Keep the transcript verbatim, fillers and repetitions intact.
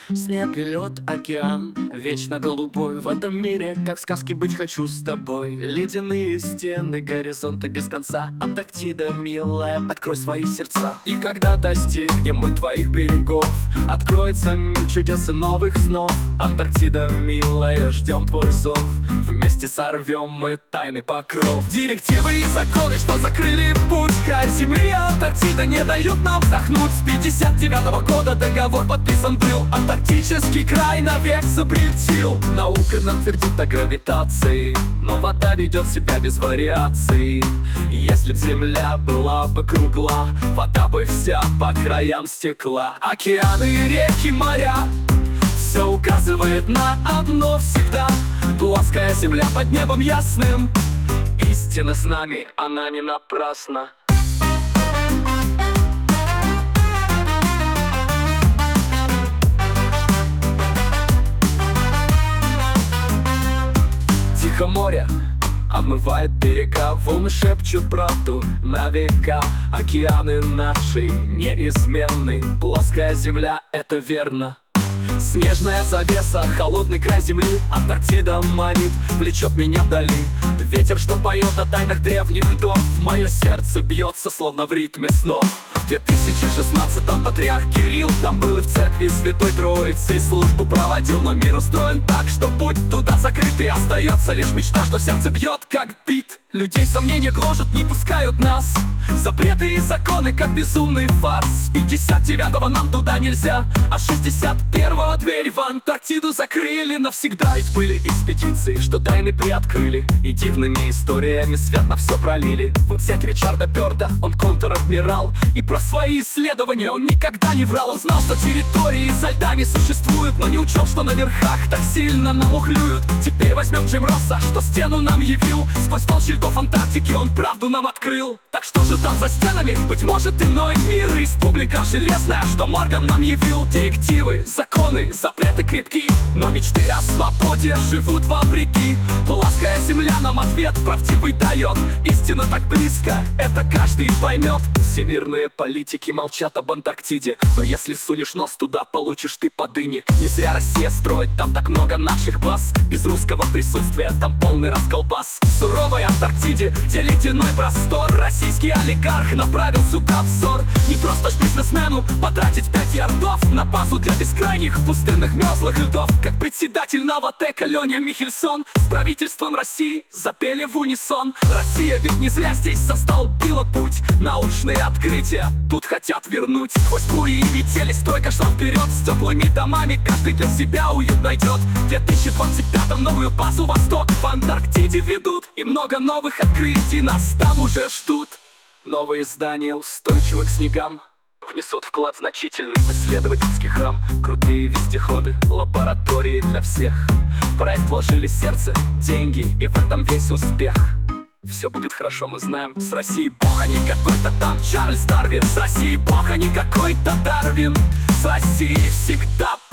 Снег и лед, океан, вечно голубой. В этом мире, как в сказке, быть хочу с тобой. Ледяные стены, горизонты без конца. Антарктида, милая, открой свои сердца. И когда достигнем мы твоих берегов, откроется мир чудес и новых снов. Антарктида, милая, ждем твой зов. Вместе сорвем мы тайный покров. Директивы и законы, что закрыли путь. Край земли, Антарктида не дают нам вдохнуть. С пятьдесят девятого года договор подписан был. Антарктический край навек запретил. Наука нам твердит о гравитации, но вода ведет себя без вариаций. Если б земля была бы кругла, вода бы вся по краям стекла. Океаны, реки, моря, все указывает на одно всегда: плоская земля под небом ясным. Истина с нами, она не напрасна. Тихо море омывает берега, волны шепчут правду на века. Океаны наши неизменны, плоская земля — это верно. Снежная завеса, холодный край земли, Антарктида манит, влечет меня вдали. Ветер, что поет о тайнах древних льдов, мое сердце бьется, словно в ритме снов. В две тысячи шестнадцатом патриарх Кирилл там был и в церкви Святой Троицы службу проводил. Но мир устроен так, что путь туда закрыт, и остается лишь мечта, что сердце бьет как бит. Людей сомнения гложат, не пускают нас. Запреты и законы, как безумный фарс. С пятьдесят девятого нам туда нельзя, а с шестьдесят первого дверь в Антарктиду закрыли навсегда. Ведь были экспедиции, что тайны приоткрыли, и дивными историями свет на все пролили. Вот взять Ричарда Бёрда, он контр-адмирал, и про свои исследования он никогда не врал. Он знал, что территории за льдами существуют, но не учел, что на верхах так сильно намухлюют. Теперь возьмем Джим Росса, что стену нам явил. Сквозь толщу льдов Антарктики он правду нам открыл. Так что же там за стенами? Быть может, иной мир. Республика железная, что Морган нам явил. Директивы, законы, запреты крепки, но мечты о свободе живут вопреки. Плоская земля нам ответ правдивый дает. Истина так близко, это каждый поймет. Всемирные политики молчат об Антарктиде, но если сунешь нос туда, получишь ты по дыне. Не зря Россия строит там так много наших баз. Без русского присутствия там полный расколбас. В суровой Антарктиде, где ледяной простор, российский олигарх направил сюда взор. Не просто ж бизнесмену потратить пять ярдов на базу для бескрайних пустынных мерзлых льдов. Как председатель Новотека Леня Михельсон с правительством России запели в унисон. Россия ведь не зря здесь застолбила путь. Научные открытия тут хотят вернуть. Сквозь бури и метели стойко шла вперед. С теплыми домами каждый для себя уют найдет. В две тысячи двадцать пятом новую базу «Восток» в Антарктиде ведут. И много новых открытий нас там уже ждут. Новые здания, устойчивы к снегам, внесут вклад значительный в исследовательский храм. Крутые вездеходы, лаборатории для всех. В проект вложили сердце, деньги, и в этом весь успех. Все будет хорошо, мы знаем. С Россией бог, а не какой-то там Чарльз Дарвин. С Россией бог, а не какой-то Дарвин. С Россией всегда